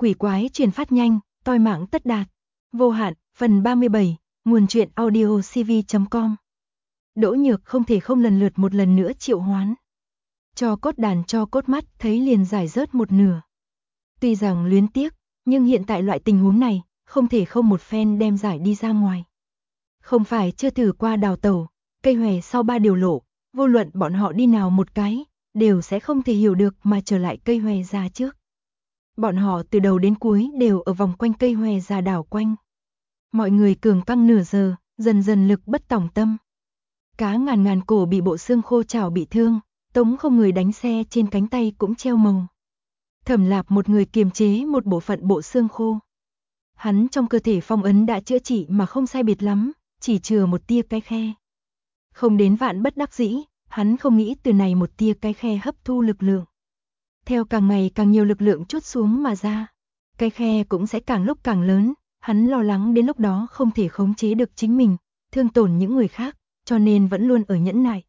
quỷ quái truyền phát nhanh, toi mạng tất đạt. Vô hạn, phần 37, nguồn truyện audio cv.com. Đỗ Nhược không thể không lần lượt một lần nữa triệu hoán. Cho cốt đàn cho cốt mắt thấy liền giải rớt một nửa. Tuy rằng luyến tiếc, nhưng hiện tại loại tình huống này, không thể không một phen đem giải đi ra ngoài. Không phải chưa thử qua đào tẩu, cây hòe sau 3 điều lộ, vô luận bọn họ đi nào một cái, đều sẽ không thể hiểu được mà trở lại cây hòe già trước. Bọn họ từ đầu đến cuối đều ở vòng quanh cây hòe già đảo quanh. Mọi người cường căng nửa giờ, dần dần lực bất tòng tâm. Cá ngàn cổ bị bộ xương khô chảo bị thương, Tống không người đánh xe trên cánh tay cũng treo màu. Thẩm Lạp một người kiềm chế một bộ phận bộ xương khô. Hắn trong cơ thể phong ấn đã chữa trị mà không sai biệt lắm, chỉ chừa một tia cái khe. Không đến vạn bất đắc dĩ, hắn không nghĩ từ này một tia cái khe hấp thu lực lượng. Theo càng ngày càng nhiều lực lượng trút xuống mà ra, cái khe cũng sẽ càng lúc càng lớn, hắn lo lắng đến lúc đó không thể khống chế được chính mình, thương tổn những người khác, cho nên vẫn luôn ở nhẫn nại.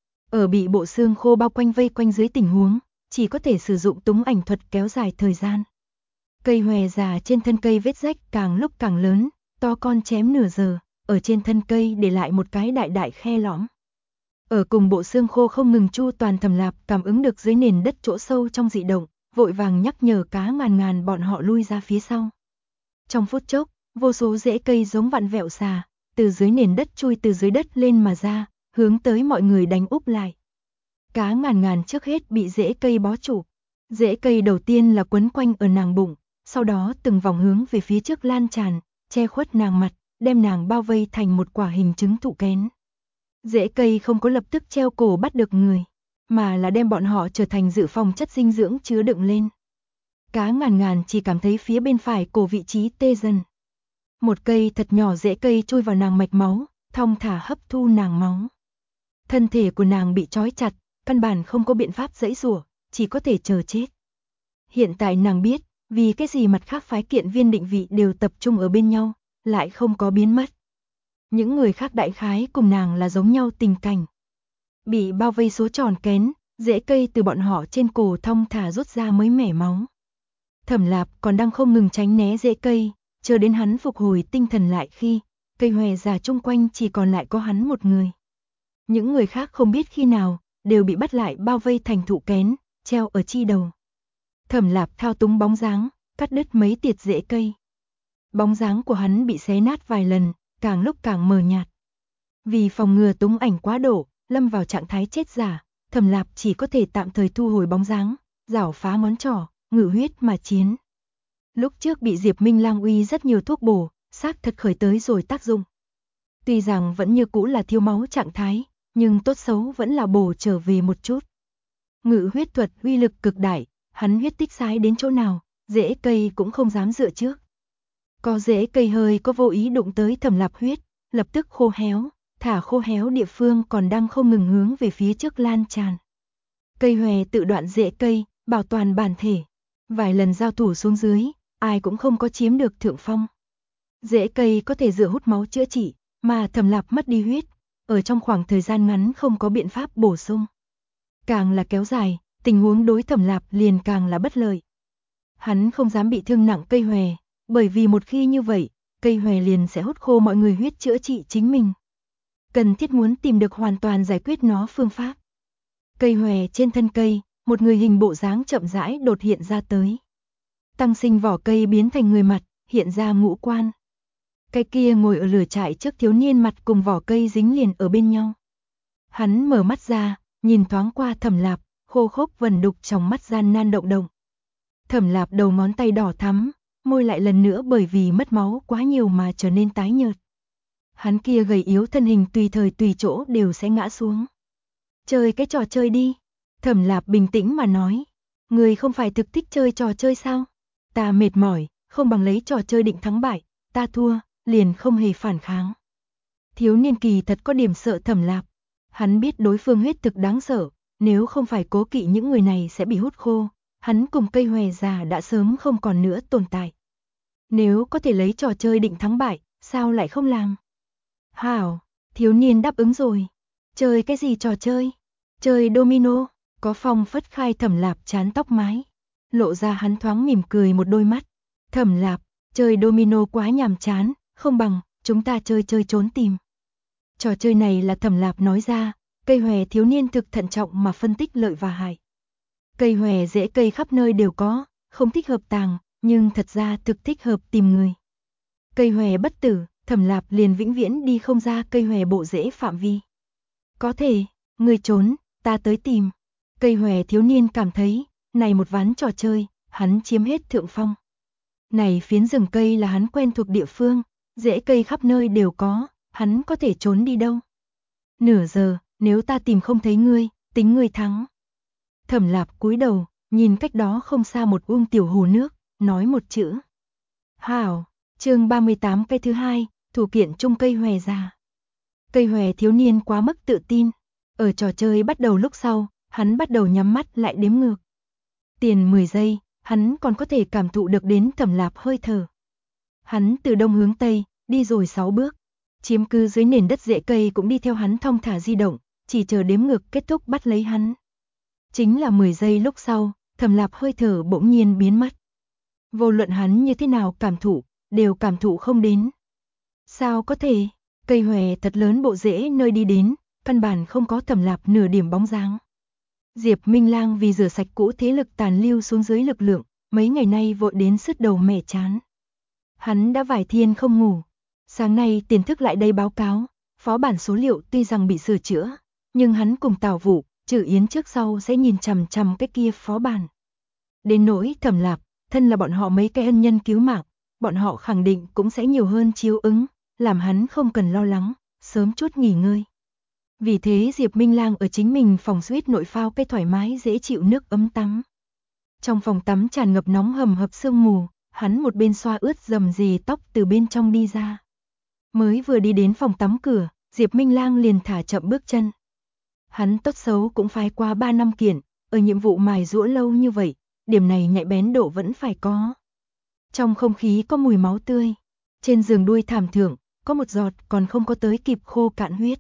Ở bị bộ xương khô bao quanh vây quanh dưới tình huống, chỉ có thể sử dụng túng ảnh thuật kéo dài thời gian. Cây hòe già trên thân cây vết rách càng lúc càng lớn, to con chém nửa giờ, ở trên thân cây để lại một cái đại đại khe lõm. Ở cùng bộ xương khô không ngừng chu toàn Thẩm Lạp cảm ứng được dưới nền đất chỗ sâu trong dị động, vội vàng nhắc nhở cá ngàn bọn họ lui ra phía sau. Trong phút chốc, vô số rễ cây giống vặn vẹo xà, từ dưới nền đất chui từ dưới đất lên mà ra, hướng tới mọi người đánh úp lại. Cá ngàn trước hết bị rễ cây bó trụ. Rễ cây đầu tiên là quấn quanh ở nàng bụng, sau đó từng vòng hướng về phía trước lan tràn, che khuất nàng mặt, đem nàng bao vây thành một quả hình trứng thụ kén. Rễ cây không có lập tức treo cổ bắt được người, mà là đem bọn họ trở thành dự phòng chất dinh dưỡng chứa đựng lên. Cá ngàn chỉ cảm thấy phía bên phải cổ vị trí tê dần. Một cây thật nhỏ rễ cây chui vào nàng mạch máu, thong thả hấp thu nàng máu. Thân thể của nàng bị trói chặt, căn bản không có biện pháp giãy giụa, chỉ có thể chờ chết. Hiện tại nàng biết, vì cái gì mặt khác phái kiện viên định vị đều tập trung ở bên nhau, lại không có biến mất. Những người khác đại khái cùng nàng là giống nhau tình cảnh. Bị bao vây số tròn kén, rễ cây từ bọn họ trên cổ thong thả rút ra mới mẻ máu. Thẩm Lạp còn đang không ngừng tránh né rễ cây, chờ đến hắn phục hồi tinh thần lại khi, cây hòe già chung quanh chỉ còn lại có hắn một người. Những người khác không biết khi nào, đều bị bắt lại bao vây thành thụ kén, treo ở chi đầu. Thẩm Lạp thao túng bóng dáng, cắt đứt mấy tiệt rễ cây. Bóng dáng của hắn bị xé nát vài lần, càng lúc càng mờ nhạt. Vì phòng ngừa túng ảnh quá độ, lâm vào trạng thái chết giả, Thẩm Lạp chỉ có thể tạm thời thu hồi bóng dáng, giảo phá ngón trỏ, ngự huyết mà chiến. Lúc trước bị Diệp Minh Lang uy rất nhiều thuốc bổ, xác thật khởi tới rồi tác dụng. Tuy rằng vẫn như cũ là thiếu máu trạng thái, nhưng tốt xấu vẫn là bổ trở về một chút. Ngự huyết thuật uy lực cực đại, hắn huyết tích sái đến chỗ nào, rễ cây cũng không dám dựa trước. Có rễ cây hơi có vô ý đụng tới Thẩm Lạp huyết, lập tức khô héo, thả khô héo địa phương còn đang không ngừng hướng về phía trước lan tràn. Cây hòe tự đoạn rễ cây, bảo toàn bản thể. Vài lần giao thủ xuống dưới, ai cũng không có chiếm được thượng phong. Rễ cây có thể dựa hút máu chữa trị, mà Thẩm Lạp mất đi huyết, ở trong khoảng thời gian ngắn không có biện pháp bổ sung. Càng là kéo dài, tình huống đối Thẩm Lạp liền càng là bất lợi. Hắn không dám bị thương nặng cây hòe, bởi vì một khi như vậy, cây hòe liền sẽ hút khô mọi người huyết chữa trị chính mình. Cần thiết muốn tìm được hoàn toàn giải quyết nó phương pháp. Cây hòe trên thân cây, một người hình bộ dáng chậm rãi đột hiện ra tới. Tăng sinh vỏ cây biến thành người mặt, hiện ra ngũ quan. Cái kia ngồi ở lửa trại trước thiếu niên mặt cùng vỏ cây dính liền ở bên nhau. Hắn mở mắt ra, nhìn thoáng qua Thẩm Lạp, khô khốc vẩn đục trong mắt gian nan động động. Thẩm Lạp đầu ngón tay đỏ thắm, môi lại lần nữa bởi vì mất máu quá nhiều mà trở nên tái nhợt. Hắn kia gầy yếu thân hình tùy thời tùy chỗ đều sẽ ngã xuống. Chơi cái trò chơi đi. Thẩm Lạp bình tĩnh mà nói. Người không phải thực thích chơi trò chơi sao? Ta mệt mỏi, không bằng lấy trò chơi định thắng bại, ta thua, liền không hề phản kháng. Thiếu niên kỳ thật có điểm sợ Thẩm Lạp. Hắn biết đối phương huyết thực đáng sợ, nếu không phải cố kỵ những người này sẽ bị hút khô, hắn cùng cây hòe già đã sớm không còn nữa tồn tại. Nếu có thể lấy trò chơi định thắng bại, sao lại không làm? Hảo, thiếu niên đáp ứng rồi. Chơi cái gì trò chơi? Chơi domino. Có phong phất khai Thẩm Lạp chán tóc mái, lộ ra hắn thoáng mỉm cười một đôi mắt, Thẩm Lạp, chơi domino quá nhàm chán, không bằng chúng ta chơi trốn tìm. Trò chơi này là Thẩm Lạp nói ra, cây hòe thiếu niên thực thận trọng mà phân tích lợi và hại. Cây hòe rễ cây khắp nơi đều có, không thích hợp tàng, nhưng thật ra thực thích hợp tìm người. Cây hòe bất tử, Thẩm Lạp liền vĩnh viễn đi không ra cây hòe bộ rễ phạm vi. Có thể, người trốn, ta tới tìm. Cây hòe thiếu niên cảm thấy, này một ván trò chơi, hắn chiếm hết thượng phong. Này phiến rừng cây là hắn quen thuộc địa phương, rễ cây khắp nơi đều có, hắn có thể trốn đi đâu. Nửa giờ, nếu ta tìm không thấy ngươi, tính ngươi thắng. Thẩm Lạp cúi đầu, nhìn cách đó không xa một tiểu hồ nước, nói một chữ. Hảo, chương 38 cây thứ 2, thủ kiện chung cây hòe già. Cây hòe thiếu niên quá mức tự tin. Ở trò chơi bắt đầu lúc sau, hắn bắt đầu nhắm mắt lại đếm ngược. Tiền 10 giây, hắn còn có thể cảm thụ được đến Thẩm Lạp hơi thở. Hắn từ đông hướng tây, đi rồi 6 bước. Chiếm cứ dưới nền đất rễ cây cũng đi theo hắn thong thả di động, chỉ chờ đếm ngược kết thúc bắt lấy hắn. Chính là 10 giây lúc sau, Thẩm Lạp hơi thở bỗng nhiên biến mất. Vô luận hắn như thế nào cảm thụ, đều cảm thụ không đến. Sao có thể, cây hòe thật lớn bộ rễ nơi đi đến, căn bản không có Thẩm Lạp nửa điểm bóng dáng. Diệp Minh Lang vì rửa sạch cũ thế lực tàn lưu xuống dưới lực lượng, mấy ngày nay vội đến sứt đầu mẻ chán. Hắn đã vài thiên không ngủ. Sáng nay tiền thức lại đây báo cáo, phó bản số liệu tuy rằng bị sửa chữa, nhưng hắn cùng Tào Vũ, Trử Yến trước sau sẽ nhìn chằm chằm cái kia phó bản. Đến nỗi Thẩm Lạp, thân là bọn họ mấy cái ân nhân cứu mạng, bọn họ khẳng định cũng sẽ nhiều hơn chiếu ứng, làm hắn không cần lo lắng, sớm chút nghỉ ngơi. Vì thế Diệp Minh Lang ở chính mình phòng suite nội phao cái thoải mái dễ chịu nước ấm tắm. Trong phòng tắm tràn ngập nóng hầm hập sương mù, hắn một bên xoa ướt rầm rề tóc từ bên trong đi ra. Mới vừa đi đến phòng tắm cửa, Diệp Minh Lang liền thả chậm bước chân. Hắn tốt xấu cũng phái qua 3 năm kiện, ở nhiệm vụ mài giũa lâu như vậy, điểm này nhạy bén độ vẫn phải có. Trong không khí có mùi máu tươi, trên giường đuôi thảm thượng, có một giọt còn không có tới kịp khô cạn huyết.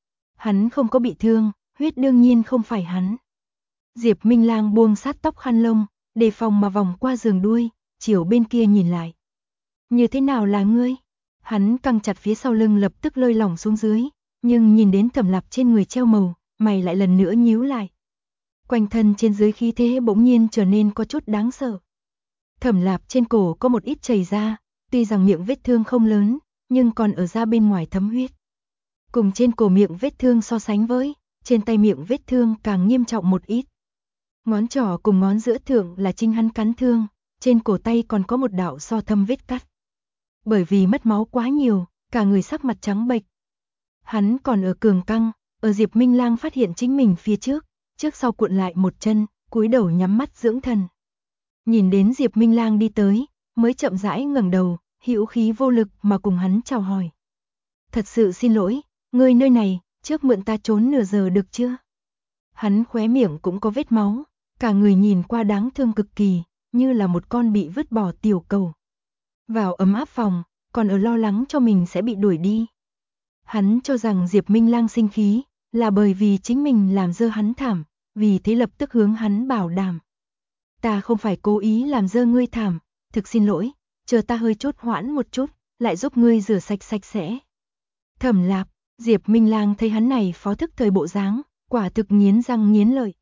Hắn không có bị thương, huyết đương nhiên không phải hắn. Diệp Minh Lang buông sát tóc khăn lông, đề phòng mà vòng qua giường đuôi, chiều bên kia nhìn lại. Như thế nào là ngươi? Hắn căng chặt phía sau lưng lập tức lơi lỏng xuống dưới, nhưng nhìn đến Thẩm Lạp trên người treo màu, mày lại lần nữa nhíu lại. Quanh thân trên dưới khí thế bỗng nhiên trở nên có chút đáng sợ. Thẩm Lạp trên cổ có một ít chảy ra, tuy rằng miệng vết thương không lớn, nhưng còn ở da bên ngoài thấm huyết. Cùng trên cổ miệng vết thương so sánh với, trên tay miệng vết thương càng nghiêm trọng một ít. Ngón trỏ cùng ngón giữa thượng là chính hắn cắn thương, trên cổ tay còn có một đạo so thâm vết cắt. Bởi vì mất máu quá nhiều, cả người sắc mặt trắng bệch. Hắn còn ở cường căng, ở Diệp Minh Lang phát hiện chính mình phía trước sau cuộn lại một chân, cúi đầu nhắm mắt dưỡng thần. Nhìn đến Diệp Minh Lang đi tới, mới chậm rãi ngẩng đầu, hữu khí vô lực mà cùng hắn chào hỏi. Thật sự xin lỗi, ngươi nơi này, trước mượn ta trốn nửa giờ được chưa? Hắn khóe miệng cũng có vết máu, cả người nhìn qua đáng thương cực kỳ, như là một con bị vứt bỏ tiểu cầu. Vào ấm áp phòng, còn ở lo lắng cho mình sẽ bị đuổi đi. Hắn cho rằng Diệp Minh Lang sinh khí, là bởi vì chính mình làm dơ hắn thảm, vì thế lập tức hướng hắn bảo đảm. Ta không phải cố ý làm dơ ngươi thảm, thực xin lỗi, chờ ta hơi chút hoãn một chút, lại giúp ngươi rửa sạch sạch sẽ. Thẩm Lạp, Diệp Minh Lang thấy hắn này phó thức thời bộ dáng, quả thực nghiến răng nghiến lợi.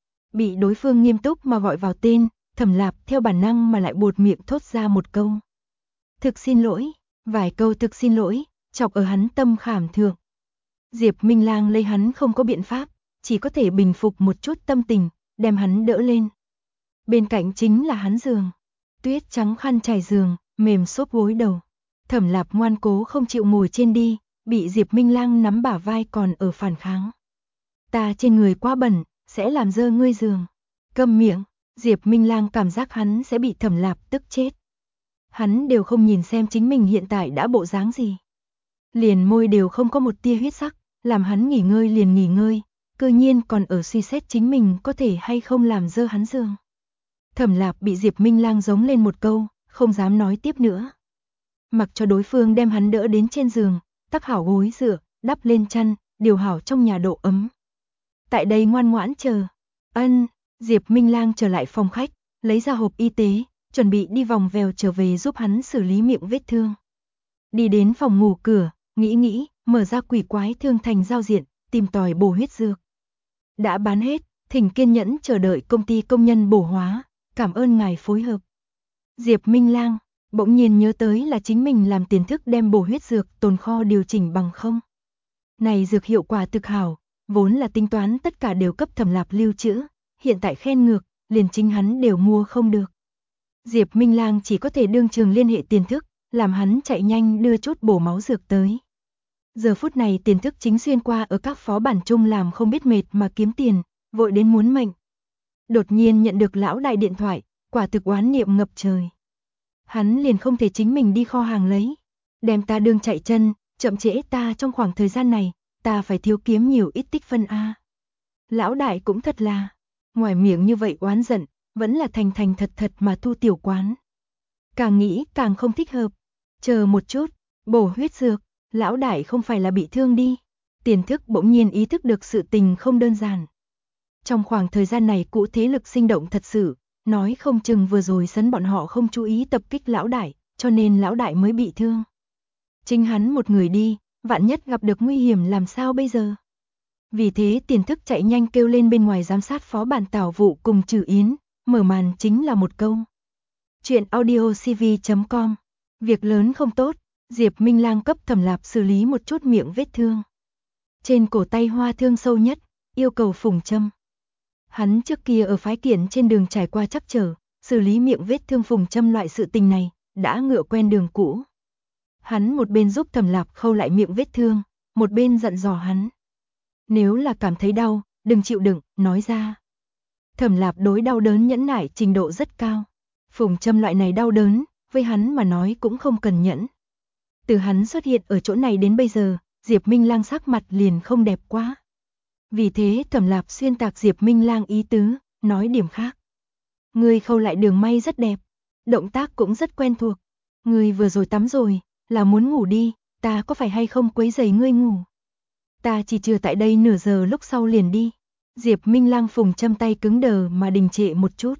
Bị đối phương nghiêm túc mà gọi vào tên, Thẩm Lạp theo bản năng mà lại buột miệng thốt ra một câu. Thực xin lỗi, vài câu thực xin lỗi, chọc ở hắn tâm khảm thượng. Diệp Minh Lang lấy hắn không có biện pháp, chỉ có thể bình phục một chút tâm tình, đem hắn đỡ lên. Bên cạnh chính là hắn giường. Tuyết trắng khăn trải giường, mềm xốp gối đầu. Thẩm Lạp ngoan cố không chịu ngồi trên đi, bị Diệp Minh Lang nắm bả vai còn ở phản kháng. Ta trên người quá bẩn, sẽ làm dơ ngươi giường. Câm miệng, Diệp Minh Lang cảm giác hắn sẽ bị Thẩm Lạp tức chết. Hắn đều không nhìn xem chính mình hiện tại đã bộ dáng gì. Liền môi đều không có một tia huyết sắc, làm hắn nghỉ ngơi liền nghỉ ngơi, cơ nhiên còn ở suy xét chính mình có thể hay không làm dơ hắn giường. Thẩm Lạp bị Diệp Minh Lang giống lên một câu, không dám nói tiếp nữa. Mặc cho đối phương đem hắn đỡ đến trên giường, tắc hảo gối dựa, đắp lên chăn, điều hảo trong nhà độ ấm. Tại đây ngoan ngoãn chờ. Ân, Diệp Minh Lang trở lại phòng khách, lấy ra hộp y tế, chuẩn bị đi vòng vèo trở về giúp hắn xử lý miệng vết thương. Đi đến phòng ngủ cửa, nghĩ, mở ra quỷ quái thương thành giao diện, tìm tòi bổ huyết dược. Đã bán hết, thỉnh kiên nhẫn chờ đợi công ty công nhân bổ hóa, cảm ơn ngài phối hợp. Diệp Minh Lang bỗng nhiên nhớ tới là chính mình làm tiền thức đem bổ huyết dược tồn kho điều chỉnh bằng không. Này dược hiệu quả thực hảo, vốn là tính toán tất cả đều cấp Thẩm Lạp lưu trữ, hiện tại khen ngược, liền chính hắn đều mua không được. Diệp Minh Lang chỉ có thể đương trường liên hệ tiền thức, làm hắn chạy nhanh đưa chút bổ máu dược tới. Giờ phút này tiền thức chính xuyên qua ở các phó bản chung làm không biết mệt mà kiếm tiền, vội đến muốn mệnh. Đột nhiên nhận được lão đại điện thoại, quả thực oán niệm ngập trời. Hắn liền không thể chính mình đi kho hàng lấy. Đem ta đương chạy chân, chậm trễ ta trong khoảng thời gian này, ta phải thiếu kiếm nhiều ít tích phân a. Lão đại cũng thật là, ngoài miệng như vậy oán giận, vẫn là thành thật mà thu tiểu quán. Càng nghĩ càng không thích hợp. Chờ một chút, bổ huyết dược, lão đại không phải là bị thương đi. Tiền thức bỗng nhiên ý thức được sự tình không đơn giản. Trong khoảng thời gian này cũ thế lực sinh động thật sự, nói không chừng vừa rồi sấn bọn họ không chú ý tập kích lão đại, cho nên lão đại mới bị thương. Chính hắn một người đi, vạn nhất gặp được nguy hiểm làm sao bây giờ? Vì thế tiền thức chạy nhanh kêu lên bên ngoài giám sát phó bản Tào Vụ cùng Trừ Yến, mở màn chính là một câu. Chuyện audiocv.com. Việc lớn không tốt, Diệp Minh Lang cấp Thẩm Lạp xử lý một chút miệng vết thương. Trên cổ tay hoa thương sâu nhất, yêu cầu phùng châm. Hắn trước kia ở phái kiện trên đường trải qua trắc trở, xử lý miệng vết thương phùng châm loại sự tình này, đã ngựa quen đường cũ. Hắn một bên giúp Thẩm Lạp khâu lại miệng vết thương, một bên dặn dò hắn. Nếu là cảm thấy đau, đừng chịu đựng, nói ra. Thẩm Lạp đối đau đớn nhẫn nại trình độ rất cao. Phùng châm loại này đau đớn, với hắn mà nói cũng không cần nhẫn. Từ hắn xuất hiện ở chỗ này đến bây giờ, Diệp Minh Lang sắc mặt liền không đẹp quá. Vì thế Thẩm Lạp xuyên tạc Diệp Minh Lang ý tứ, nói điểm khác. Ngươi khâu lại đường may rất đẹp, động tác cũng rất quen thuộc. Ngươi vừa rồi tắm rồi, là muốn ngủ đi, ta có phải hay không quấy rầy ngươi ngủ? Ta chỉ chừa tại đây nửa giờ lúc sau liền đi. Diệp Minh Lang phùng châm tay cứng đờ mà đình trệ một chút.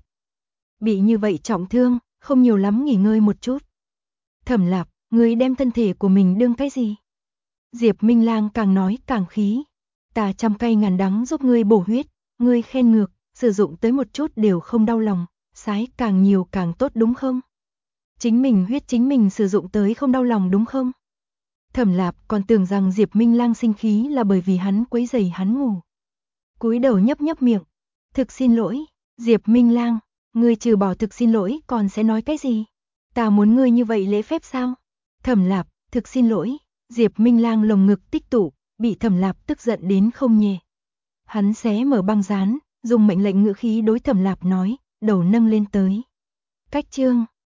Bị như vậy trọng thương, không nhiều lắm nghỉ ngơi một chút. Thẩm Lạp, ngươi đem thân thể của mình đương cái gì? Diệp Minh Lang càng nói càng khí. Ta trăm cay ngàn đắng giúp ngươi bổ huyết, ngươi khen ngược, sử dụng tới một chút đều không đau lòng, sái càng nhiều càng tốt đúng không? Chính mình huyết chính mình sử dụng tới không đau lòng đúng không? Thẩm Lạp còn tưởng rằng Diệp Minh Lang sinh khí là bởi vì hắn quấy rầy hắn ngủ. Cúi đầu nhấp miệng. Thực xin lỗi, Diệp Minh Lang, ngươi trừ bỏ thực xin lỗi còn sẽ nói cái gì? Ta muốn ngươi như vậy lễ phép sao? Thẩm Lạp, thực xin lỗi. Diệp Minh Lang lồng ngực tích tụ, bị Thẩm Lạp tức giận đến không nhẹ. Hắn xé mở băng dán, dùng mệnh lệnh ngữ khí đối Thẩm Lạp nói, đầu nâng lên tới. Cách chương